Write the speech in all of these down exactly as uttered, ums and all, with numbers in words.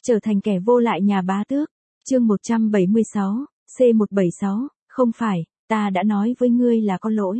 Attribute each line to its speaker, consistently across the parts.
Speaker 1: Trở thành kẻ vô lại nhà bá tước. Chương một trăm bảy mươi sáu, C một bảy sáu, không phải, ta đã nói với ngươi là có lỗi.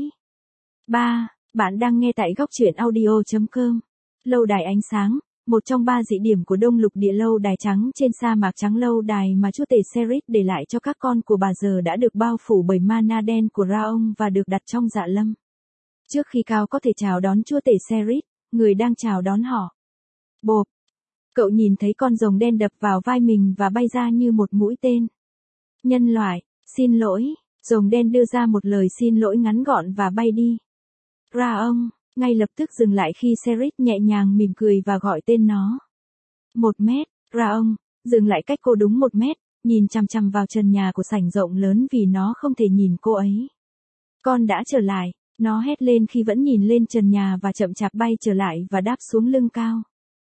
Speaker 1: ba. Bạn đang nghe tại góc truyện audio chấm com. Lâu đài ánh sáng, một trong ba dị điểm của Đông Lục Địa. Lâu đài trắng trên sa mạc trắng. Lâu đài mà chúa tể Serith để lại cho các con của bà giờ đã được bao phủ bởi mana đen của Ra-ông và được đặt trong dạ lâm. Trước khi Cao có thể chào đón chúa tể Serith, người đang chào đón họ. Bộp. Cậu nhìn thấy con rồng đen đập vào vai mình và bay ra như một mũi tên. Nhân loại, xin lỗi. Rồng đen đưa ra một lời xin lỗi ngắn gọn và bay đi. Ra-ông, ngay lập tức dừng lại khi Serith nhẹ nhàng mỉm cười và gọi tên nó. Một mét, Ra-ông, dừng lại cách cô đúng một mét, nhìn chằm chằm vào trần nhà của sảnh rộng lớn vì nó không thể nhìn cô ấy. Con đã trở lại, nó hét lên khi vẫn nhìn lên trần nhà và chậm chạp bay trở lại và đáp xuống lưng Cao.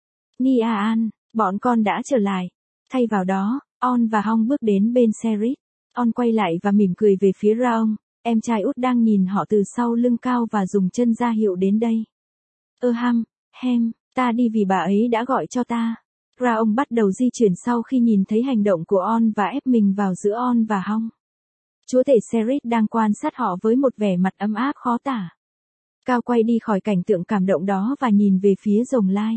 Speaker 1: Niaan, bọn con đã trở lại. Thay vào đó, On và Hong bước đến bên Serith. On quay lại và mỉm cười về phía Ra-ông, em trai út đang nhìn họ từ sau lưng Cao và dùng chân ra hiệu đến đây. Ơ ham, hem, ta đi vì bà ấy đã gọi cho ta. Ra-ông bắt đầu di chuyển sau khi nhìn thấy hành động của On và ép mình vào giữa On và Hong. Chúa tể Serith đang quan sát họ với một vẻ mặt ấm áp khó tả. Cao quay đi khỏi cảnh tượng cảm động đó và nhìn về phía rồng lai.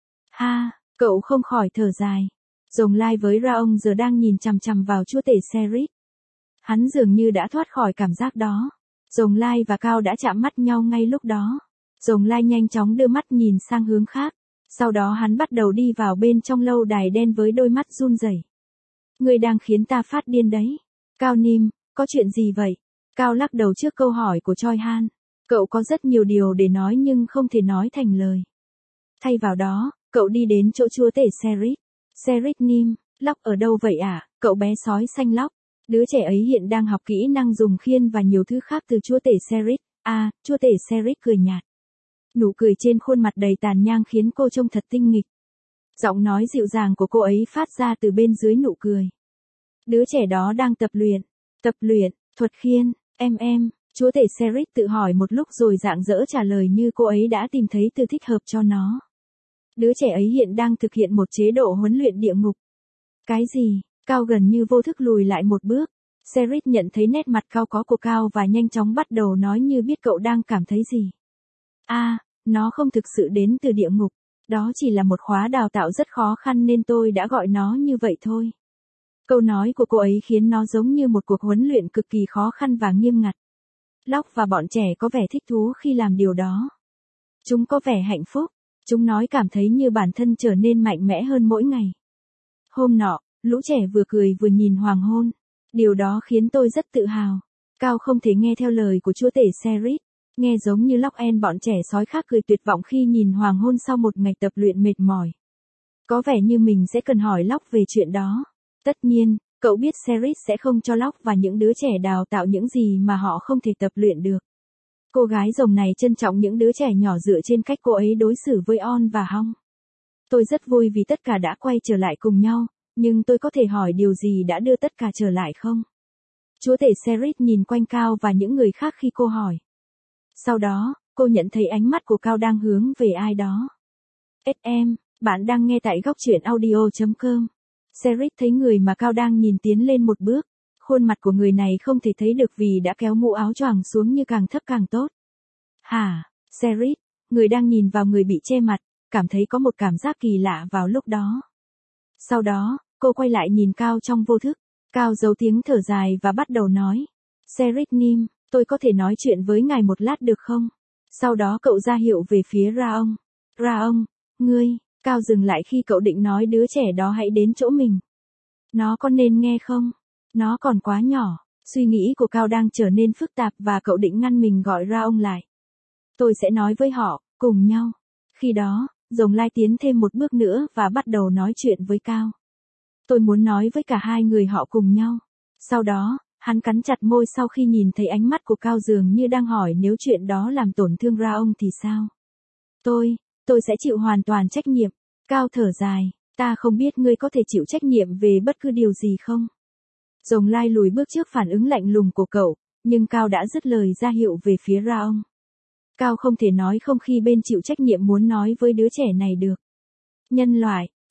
Speaker 1: Ha, cậu không khỏi thở dài. Rồng lai với Ra-ông giờ đang nhìn chằm chằm vào chúa tể Serith. Hắn dường như đã thoát khỏi cảm giác đó. Rồng lai và Cao đã chạm mắt nhau ngay lúc đó. Rồng lai nhanh chóng đưa mắt nhìn sang hướng khác. Sau đó hắn bắt đầu đi vào bên trong lâu đài đen với đôi mắt run rẩy. Ngươi đang khiến ta phát điên đấy. Cao Nim, có chuyện gì vậy? Cao lắc đầu trước câu hỏi của Choi Han. Cậu có rất nhiều điều để nói nhưng không thể nói thành lời. Thay vào đó, cậu đi đến chỗ chúa tể Serith. Serith Nim, Lóc ở đâu vậy ạ? À? Cậu bé sói xanh Lóc. Đứa trẻ ấy hiện đang học kỹ năng dùng khiên và nhiều thứ khác từ chúa tể Serith. À, chúa tể Serith cười nhạt. Nụ cười trên khuôn mặt đầy tàn nhang khiến cô trông thật tinh nghịch. Giọng nói dịu dàng của cô ấy phát ra từ bên dưới nụ cười. Đứa trẻ đó đang tập luyện. Tập luyện, thuật khiên, em em. Chúa tể Serith tự hỏi một lúc rồi rạng rỡ trả lời như cô ấy đã tìm thấy từ thích hợp cho nó. Đứa trẻ ấy hiện đang thực hiện một chế độ huấn luyện địa ngục. Cái gì? Cao gần như vô thức lùi lại một bước. Serith nhận thấy nét mặt cau có của Cao và nhanh chóng bắt đầu nói như biết cậu đang cảm thấy gì. À, nó không thực sự đến từ địa ngục. Đó chỉ là một khóa đào tạo rất khó khăn nên tôi đã gọi nó như vậy thôi. Câu nói của cô ấy khiến nó giống như một cuộc huấn luyện cực kỳ khó khăn và nghiêm ngặt. Lóc và bọn trẻ có vẻ thích thú khi làm điều đó. Chúng có vẻ hạnh phúc. Chúng nói cảm thấy như bản thân trở nên mạnh mẽ hơn mỗi ngày. Hôm nọ, lũ trẻ vừa cười vừa nhìn hoàng hôn. Điều đó khiến tôi rất tự hào. Cao không thể nghe theo lời của chúa tể Serith. Nghe giống như Lóc en bọn trẻ sói khác cười tuyệt vọng khi nhìn hoàng hôn sau một ngày tập luyện mệt mỏi. Có vẻ như mình sẽ cần hỏi Lóc về chuyện đó. Tất nhiên, cậu biết Serith sẽ không cho Lóc và những đứa trẻ đào tạo những gì mà họ không thể tập luyện được. Cô gái rồng này trân trọng những đứa trẻ nhỏ dựa trên cách cô ấy đối xử với On và Hong. Tôi rất vui vì tất cả đã quay trở lại cùng nhau, nhưng tôi có thể hỏi điều gì đã đưa tất cả trở lại không? Chúa tể Serith nhìn quanh Cao và những người khác khi cô hỏi. Sau đó, cô nhận thấy ánh mắt của Cao đang hướng về ai đó. ét em, bạn đang nghe tại góc truyện audio chấm com. Serith thấy người mà Cao đang nhìn tiến lên một bước. Khuôn mặt của người này không thể thấy được vì đã kéo mũ áo choàng xuống như càng thấp càng tốt. Hả, Serith, người đang nhìn vào người bị che mặt, cảm thấy có một cảm giác kỳ lạ vào lúc đó. Sau đó, cô quay lại nhìn Cao trong vô thức. Cao giấu tiếng thở dài và bắt đầu nói. Serith Nim, tôi có thể nói chuyện với ngài một lát được không? Sau đó cậu ra hiệu về phía Ra-ông. Ra-ông, ngươi, Cao dừng lại khi cậu định nói đứa trẻ đó hãy đến chỗ mình. Nó có nên nghe không? Nó còn quá nhỏ. Suy nghĩ của Cao đang trở nên phức tạp và cậu định ngăn mình gọi Ra-ông lại. Tôi sẽ nói với họ, cùng nhau. Khi đó, rồng lai tiến thêm một bước nữa và bắt đầu nói chuyện với Cao. Tôi muốn nói với cả hai người họ cùng nhau. Sau đó, hắn cắn chặt môi sau khi nhìn thấy ánh mắt của Cao dường như đang hỏi nếu chuyện đó làm tổn thương Ra-ông thì sao? Tôi, tôi sẽ chịu hoàn toàn trách nhiệm. Cao thở dài, ta không biết ngươi có thể chịu trách nhiệm về bất cứ điều gì không? Rồng lai lùi bước trước phản ứng lạnh lùng của cậu, nhưng Cao đã dứt lời ra hiệu về phía Ra-ông. Cao không thể nói không khi bên chịu trách nhiệm muốn nói với đứa trẻ này được. Nhân loại,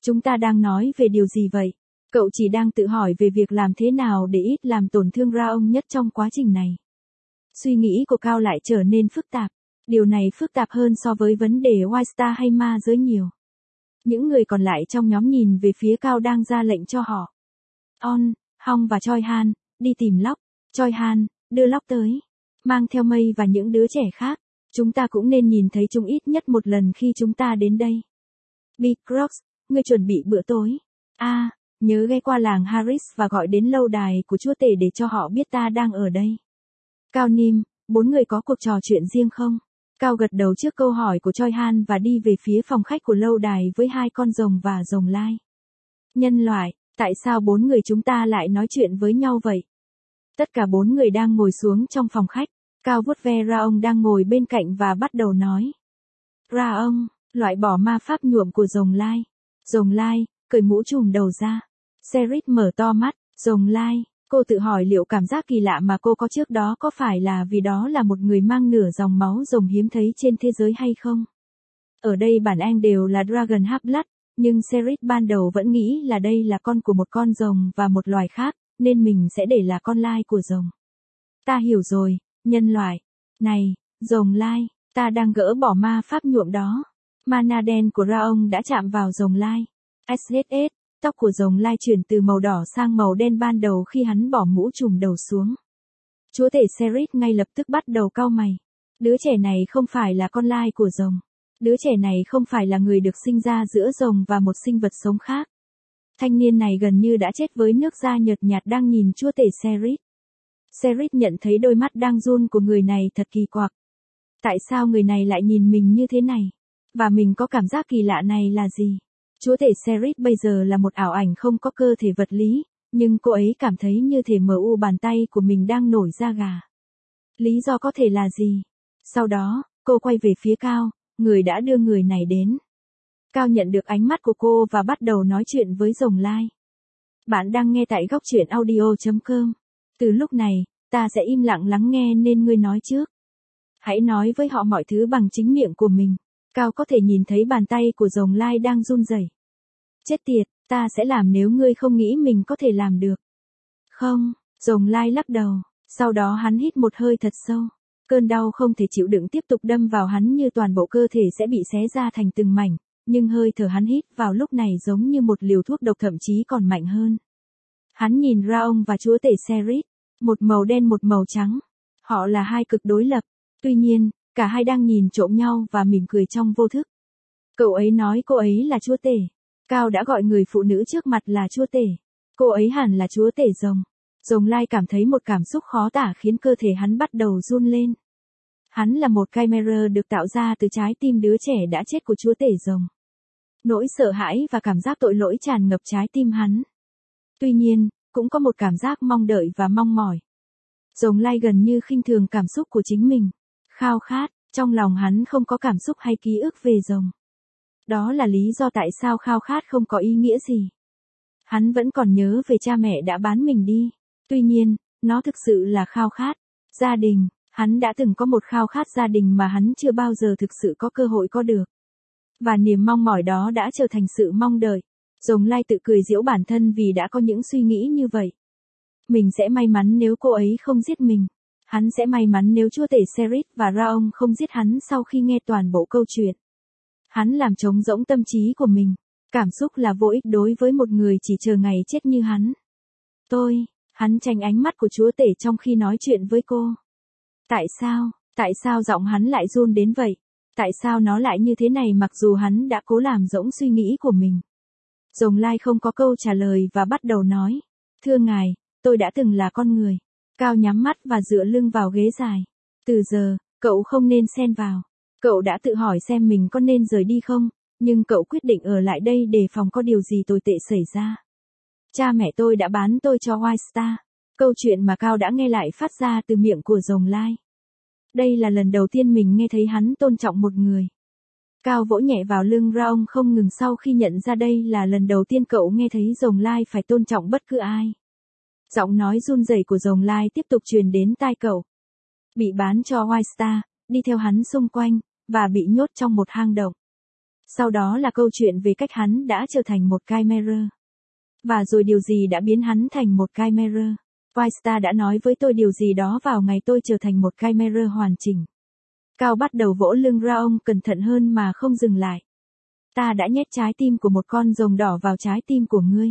Speaker 1: Chúng ta đang nói về điều gì vậy? Cậu chỉ đang tự hỏi về việc làm thế nào để ít làm tổn thương Raong nhất trong quá trình này. Suy nghĩ của Cao lại trở nên phức tạp. Điều này phức tạp hơn so với vấn đề White Star hay ma giới nhiều. Những người còn lại trong nhóm nhìn về phía Cao đang ra lệnh cho họ. On, Hong và Choi Han, đi tìm Locke. Choi Han, đưa Locke tới. Mang theo Mây và những đứa trẻ khác. Chúng ta cũng nên nhìn thấy chúng ít nhất một lần khi chúng ta đến đây. Big Crocs, ngươi chuẩn bị bữa tối. A, à, nhớ ghé qua làng Harris và gọi đến lâu đài của chúa tể để cho họ biết ta đang ở đây. Cao Nim, bốn người có cuộc trò chuyện riêng không? Cao gật đầu trước câu hỏi của Choi Han và đi về phía phòng khách của lâu đài với hai con rồng và rồng lai. Nhân loại, tại sao bốn người chúng ta lại nói chuyện với nhau vậy? Tất cả bốn người đang ngồi xuống trong phòng khách. Cao vuốt ve Raong đang ngồi bên cạnh và bắt đầu nói. Raong, loại bỏ ma pháp nhuộm của rồng lai. Rồng lai, cởi mũ trùm đầu ra. Serit mở to mắt. Rồng lai, cô tự hỏi liệu cảm giác kỳ lạ mà cô có trước đó có phải là vì đó là một người mang nửa dòng máu rồng hiếm thấy trên thế giới hay không? Ở đây bản Anh đều là Dragon Half-Blood, nhưng Serit ban đầu vẫn nghĩ là đây là con của một con rồng và một loài khác, nên mình sẽ để là con lai của rồng. Ta hiểu rồi, nhân loại. Này, rồng lai, ta đang gỡ bỏ ma pháp nhuộm đó. Mana đen của Raong đã chạm vào rồng lai. ét ét ét, tóc của rồng lai chuyển từ màu đỏ sang màu đen ban đầu khi hắn bỏ mũ trùm đầu xuống. Chúa tể Serit ngay lập tức bắt đầu cau mày. Đứa trẻ này không phải là con lai của rồng. Đứa trẻ này không phải là người được sinh ra giữa rồng và một sinh vật sống khác. Thanh niên này gần như đã chết với nước da nhợt nhạt đang nhìn chúa tể Serit. Serit nhận thấy đôi mắt đang run của người này thật kỳ quặc. Tại sao người này lại nhìn mình như thế này? Và mình có cảm giác kỳ lạ này là gì? Chúa tể Serit bây giờ là một ảo ảnh không có cơ thể vật lý, nhưng cô ấy cảm thấy như thể mờ u bàn tay của mình đang nổi da gà. Lý do có thể là gì? Sau đó, cô quay về phía Cao, người đã đưa người này đến. Cao nhận được ánh mắt của cô và bắt đầu nói chuyện với rồng lai. Bạn đang nghe tại góc truyện audio chấm com. Từ lúc này, ta sẽ im lặng lắng nghe nên ngươi nói trước. Hãy nói với họ mọi thứ bằng chính miệng của mình. Cao có thể nhìn thấy bàn tay của rồng lai đang run rẩy. Chết tiệt, ta sẽ làm nếu ngươi không nghĩ mình có thể làm được. Không, rồng lai lắc đầu, sau đó hắn hít một hơi thật sâu. Cơn đau không thể chịu đựng tiếp tục đâm vào hắn như toàn bộ cơ thể sẽ bị xé ra thành từng mảnh, nhưng hơi thở hắn hít vào lúc này giống như một liều thuốc độc thậm chí còn mạnh hơn. Hắn nhìn Raong và chúa tể Serit, một màu đen một màu trắng. Họ là hai cực đối lập. Tuy nhiên, cả hai đang nhìn trộm nhau và mỉm cười trong vô thức. Cậu ấy nói cô ấy là chúa tể. Cao đã gọi người phụ nữ trước mặt là chúa tể. Cô ấy hẳn là chúa tể rồng. Rồng lai cảm thấy một cảm xúc khó tả khiến cơ thể hắn bắt đầu run lên. Hắn là một chimera được tạo ra từ trái tim đứa trẻ đã chết của chúa tể rồng. Nỗi sợ hãi và cảm giác tội lỗi tràn ngập trái tim hắn. Tuy nhiên, cũng có một cảm giác mong đợi và mong mỏi. Rồng lai gần như khinh thường cảm xúc của chính mình. Khao khát, trong lòng hắn không có cảm xúc hay ký ức về rồng. Đó là lý do tại sao khao khát không có ý nghĩa gì. Hắn vẫn còn nhớ về cha mẹ đã bán mình đi. Tuy nhiên, nó thực sự là khao khát. Gia đình, hắn đã từng có một khao khát gia đình mà hắn chưa bao giờ thực sự có cơ hội có được. Và niềm mong mỏi đó đã trở thành sự mong đợi. Rồng lai tự cười giễu bản thân vì đã có những suy nghĩ như vậy. Mình sẽ may mắn nếu cô ấy không giết mình. Hắn sẽ may mắn nếu chúa tể Serit và Raong không giết hắn sau khi nghe toàn bộ câu chuyện. Hắn làm trống rỗng tâm trí của mình. Cảm xúc là vô ích đối với một người chỉ chờ ngày chết như hắn. Tôi, hắn tránh ánh mắt của chúa tể trong khi nói chuyện với cô. Tại sao, tại sao giọng hắn lại run đến vậy? Tại sao nó lại như thế này mặc dù hắn đã cố làm rỗng suy nghĩ của mình? Rồng lai không có câu trả lời và bắt đầu nói. Thưa ngài, tôi đã từng là con người. Cao nhắm mắt và dựa lưng vào ghế dài. Từ giờ, cậu không nên xen vào. Cậu đã tự hỏi xem mình có nên rời đi không, nhưng cậu quyết định ở lại đây để phòng có điều gì tồi tệ xảy ra. Cha mẹ tôi đã bán tôi cho White Star. Câu chuyện mà Cao đã nghe lại phát ra từ miệng của rồng lai. Đây là lần đầu tiên mình nghe thấy hắn tôn trọng một người. Cao vỗ nhẹ vào lưng Raong không ngừng sau khi nhận ra đây là lần đầu tiên cậu nghe thấy rồng lai phải tôn trọng bất cứ ai. Giọng nói run rẩy của rồng lai tiếp tục truyền đến tai cậu. Bị bán cho White Star, đi theo hắn xung quanh, và bị nhốt trong một hang động. Sau đó là câu chuyện về cách hắn đã trở thành một Chimera. Và rồi điều gì đã biến hắn thành một Chimera. Whitestar đã nói với tôi điều gì đó vào ngày tôi trở thành một Chimera hoàn chỉnh. Cao bắt đầu vỗ lưng ra ông cẩn thận hơn mà không dừng lại. Ta đã nhét trái tim của một con rồng đỏ vào trái tim của ngươi.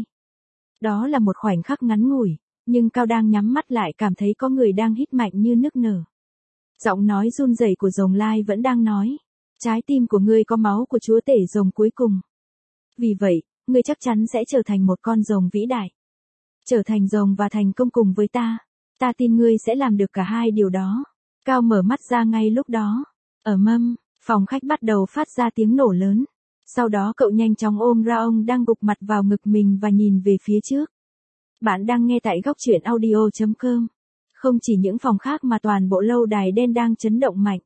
Speaker 1: Đó là một khoảnh khắc ngắn ngủi, nhưng Cao đang nhắm mắt lại cảm thấy có người đang hít mạnh như nức nở. Giọng nói run rẩy của rồng lai vẫn đang nói. Trái tim của ngươi có máu của chúa tể rồng cuối cùng. Vì vậy, ngươi chắc chắn sẽ trở thành một con rồng vĩ đại. Trở thành rồng và thành công cùng với ta. Ta tin ngươi sẽ làm được cả hai điều đó. Cao mở mắt ra ngay lúc đó. Ở mâm, phòng khách bắt đầu phát ra tiếng nổ lớn. Sau đó cậu nhanh chóng ôm ra ông đang gục mặt vào ngực mình và nhìn về phía trước. Bạn đang nghe tại góc truyện audio chấm com. Không chỉ những phòng khác mà toàn bộ lâu đài đen đang chấn động mạnh.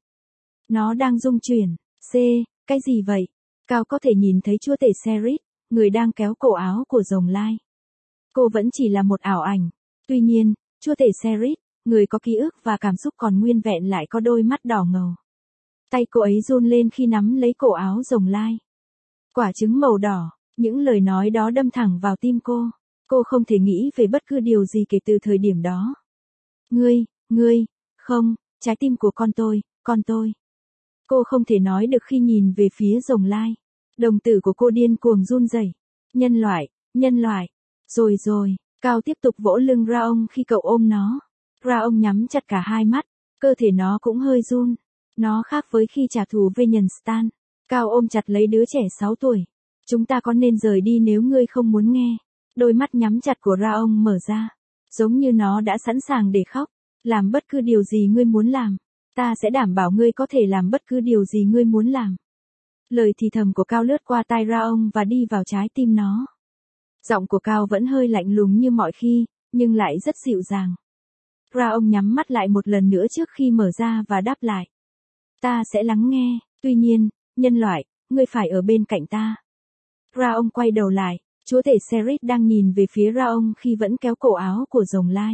Speaker 1: Nó đang rung chuyển. C, cái gì vậy? Cao có thể nhìn thấy chúa tể Serit, người đang kéo cổ áo của rồng lai. Cô vẫn chỉ là một ảo ảnh. Tuy nhiên, chúa tể Serit, người có ký ức và cảm xúc còn nguyên vẹn lại có đôi mắt đỏ ngầu. Tay cô ấy run lên khi nắm lấy cổ áo rồng lai. Quả trứng màu đỏ, những lời nói đó đâm thẳng vào tim cô. Cô không thể nghĩ về bất cứ điều gì kể từ thời điểm đó. Ngươi, ngươi, không, trái tim của con tôi, con tôi. Cô không thể nói được khi nhìn về phía rồng lai. Đồng tử của cô điên cuồng run rẩy. Nhân loại, nhân loại. Rồi rồi, Cao tiếp tục vỗ lưng ra ông khi cậu ôm nó. Ra ông nhắm chặt cả hai mắt, cơ thể nó cũng hơi run. Nó khác với khi trả thù Venenstan. Cao ôm chặt lấy đứa trẻ sáu tuổi. Chúng ta có nên rời đi nếu ngươi không muốn nghe. Đôi mắt nhắm chặt của ra ông mở ra. Giống như nó đã sẵn sàng để khóc. Làm bất cứ điều gì ngươi muốn làm. Ta sẽ đảm bảo ngươi có thể làm bất cứ điều gì ngươi muốn làm. Lời thì thầm của Cao lướt qua tai ra ông và đi vào trái tim nó. Giọng của Cao vẫn hơi lạnh lùng như mọi khi, nhưng lại rất dịu dàng. Ra ông nhắm mắt lại một lần nữa trước khi mở ra và đáp lại. Ta sẽ lắng nghe, tuy nhiên, nhân loại, ngươi phải ở bên cạnh ta. Ra ông quay đầu lại, chúa tể Serit đang nhìn về phía Ra ông khi vẫn kéo cổ áo của rồng lai.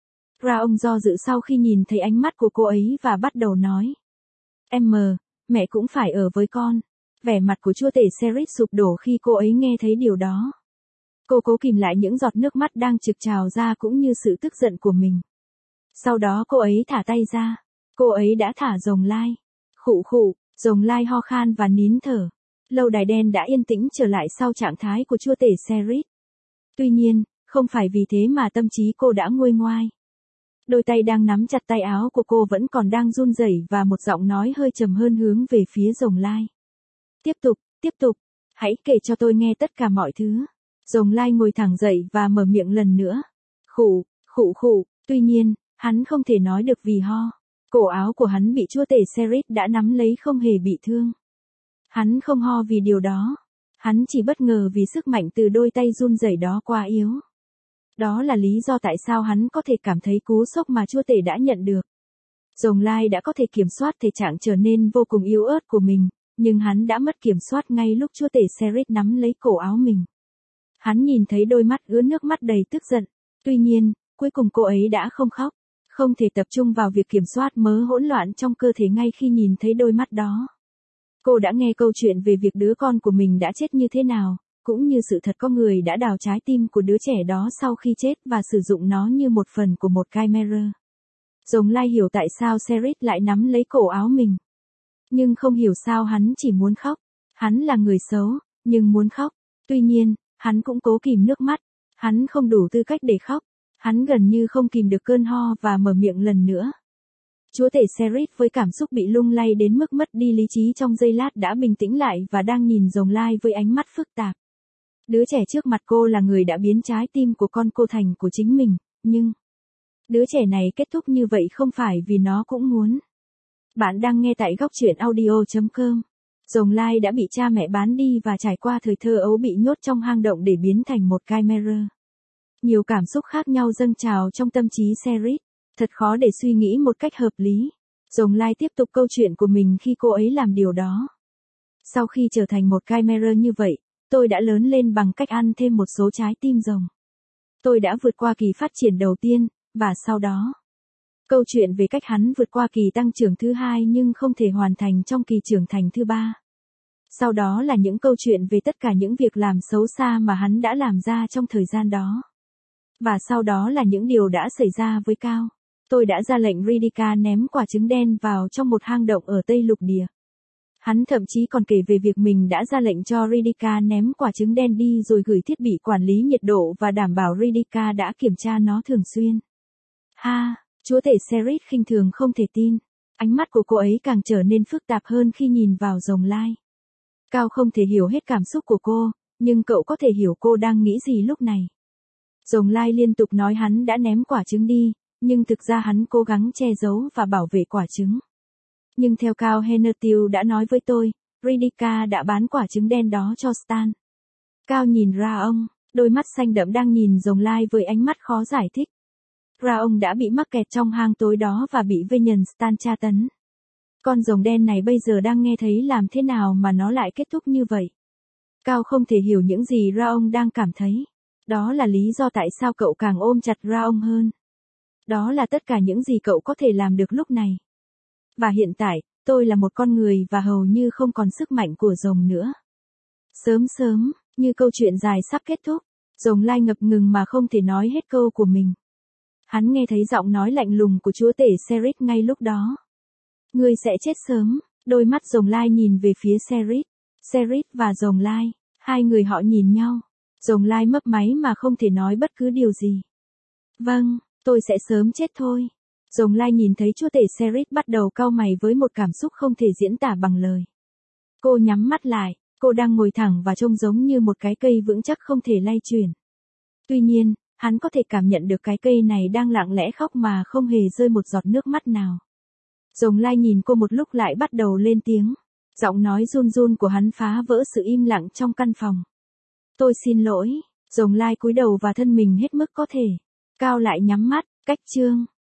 Speaker 1: Ra ông do dự sau khi nhìn thấy ánh mắt của cô ấy và bắt đầu nói. Em mờ, mẹ cũng phải ở với con. Vẻ mặt của chúa tể Serit sụp đổ khi cô ấy nghe thấy điều đó. Cô cố kìm lại những giọt nước mắt đang trực trào ra cũng như sự tức giận của mình. Sau đó cô ấy thả tay ra. Cô ấy đã thả rồng lai. Khụ khụ, rồng lai ho khan và nín thở. Lâu đài đen đã yên tĩnh trở lại sau trạng thái của chúa tể Serit. Tuy nhiên, không phải vì thế mà tâm trí cô đã nguôi ngoai. Đôi tay đang nắm chặt tay áo của cô vẫn còn đang run rẩy và một giọng nói hơi trầm hơn hướng về phía rồng lai. Tiếp tục, tiếp tục, hãy kể cho tôi nghe tất cả mọi thứ. Rồng lai ngồi thẳng dậy và mở miệng lần nữa. Khụ, khụ khụ, tuy nhiên, hắn không thể nói được vì ho. Cổ áo của hắn bị chúa tể Serit đã nắm lấy không hề bị thương. Hắn không ho vì điều đó. Hắn chỉ bất ngờ vì sức mạnh từ đôi tay run rẩy đó quá yếu. Đó là lý do tại sao hắn có thể cảm thấy cú sốc mà chúa tể đã nhận được. Rồng lai đã có thể kiểm soát thể trạng trở nên vô cùng yếu ớt của mình, nhưng hắn đã mất kiểm soát ngay lúc chúa tể Serit nắm lấy cổ áo mình. Hắn nhìn thấy đôi mắt ứa nước mắt đầy tức giận. Tuy nhiên, cuối cùng cô ấy đã không khóc. Không thể tập trung vào việc kiểm soát mớ hỗn loạn trong cơ thể ngay khi nhìn thấy đôi mắt đó. Cô đã nghe câu chuyện về việc đứa con của mình đã chết như thế nào, cũng như sự thật có người đã đào trái tim của đứa trẻ đó sau khi chết và sử dụng nó như một phần của một Chimera. Rồng lai hiểu tại sao Serit lại nắm lấy cổ áo mình. Nhưng không hiểu sao hắn chỉ muốn khóc. Hắn là người xấu, nhưng muốn khóc. Tuy nhiên, hắn cũng cố kìm nước mắt. Hắn không đủ tư cách để khóc. Hắn gần như không kìm được cơn ho và mở miệng lần nữa. Chúa tể Serit với cảm xúc bị lung lay đến mức mất đi lý trí trong giây lát đã bình tĩnh lại và đang nhìn rồng lai với ánh mắt phức tạp. Đứa trẻ trước mặt cô là người đã biến trái tim của con cô thành của chính mình, nhưng... Đứa trẻ này kết thúc như vậy không phải vì nó cũng muốn. Bạn đang nghe tại góc truyện audio chấm com. Rồng lai đã bị cha mẹ bán đi và trải qua thời thơ ấu bị nhốt trong hang động để biến thành một Chimera. Nhiều cảm xúc khác nhau dâng trào trong tâm trí Serit. Thật khó để suy nghĩ một cách hợp lý. Rồng lai tiếp tục câu chuyện của mình khi cô ấy làm điều đó. Sau khi trở thành một Chimera như vậy, tôi đã lớn lên bằng cách ăn thêm một số trái tim rồng. Tôi đã vượt qua kỳ phát triển đầu tiên, và sau đó. Câu chuyện về cách hắn vượt qua kỳ tăng trưởng thứ hai nhưng không thể hoàn thành trong kỳ trưởng thành thứ ba. Sau đó là những câu chuyện về tất cả những việc làm xấu xa mà hắn đã làm ra trong thời gian đó. Và sau đó là những điều đã xảy ra với Cao. Tôi đã ra lệnh Ridika ném quả trứng đen vào trong một hang động ở Tây Lục Địa. Hắn thậm chí còn kể về việc mình đã ra lệnh cho Ridika ném quả trứng đen đi rồi gửi thiết bị quản lý nhiệt độ và đảm bảo Ridika đã kiểm tra nó thường xuyên. Ha, chúa tể Serit khinh thường không thể tin. Ánh mắt của cô ấy càng trở nên phức tạp hơn khi nhìn vào Rồng Lai. Cao không thể hiểu hết cảm xúc của cô, nhưng cậu có thể hiểu cô đang nghĩ gì lúc này. Rồng Lai liên tục nói hắn đã ném quả trứng đi, nhưng thực ra hắn cố gắng che giấu và bảo vệ quả trứng. Nhưng theo Cao Hennertil đã nói với tôi, Ridika đã bán quả trứng đen đó cho Stan. Cao nhìn ra ông, đôi mắt xanh đậm đang nhìn Rồng Lai với ánh mắt khó giải thích. Ra ông đã bị mắc kẹt trong hang tối đó và bị Venian Stan tra tấn. Con rồng đen này bây giờ đang nghe thấy làm thế nào mà nó lại kết thúc như vậy. Cao không thể hiểu những gì Ra ông đang cảm thấy. Đó là lý do tại sao cậu càng ôm chặt Ra ông hơn. Đó là tất cả những gì cậu có thể làm được lúc này. Và hiện tại, tôi là một con người và hầu như không còn sức mạnh của rồng nữa. Sớm sớm, như câu chuyện dài sắp kết thúc, Rồng Lai ngập ngừng mà không thể nói hết câu của mình. Hắn nghe thấy giọng nói lạnh lùng của chúa tể Serit ngay lúc đó. Ngươi sẽ chết sớm, đôi mắt Rồng Lai nhìn về phía Serit. Serit và Rồng Lai, hai người họ nhìn nhau. Rồng Lai mấp máy mà không thể nói bất cứ điều gì. Vâng, tôi sẽ sớm chết thôi. Rồng Lai nhìn thấy chúa tể Serit bắt đầu cau mày với một cảm xúc không thể diễn tả bằng lời. Cô nhắm mắt lại, cô đang ngồi thẳng và trông giống như một cái cây vững chắc không thể lay chuyển. Tuy nhiên, hắn có thể cảm nhận được cái cây này đang lặng lẽ khóc mà không hề rơi một giọt nước mắt nào. Rồng Lai nhìn cô một lúc lại bắt đầu lên tiếng. Giọng nói run run của hắn phá vỡ sự im lặng trong căn phòng. Tôi xin lỗi. Rồng Lai cúi đầu và thân mình hết mức có thể. Cao lại nhắm mắt, cách chương.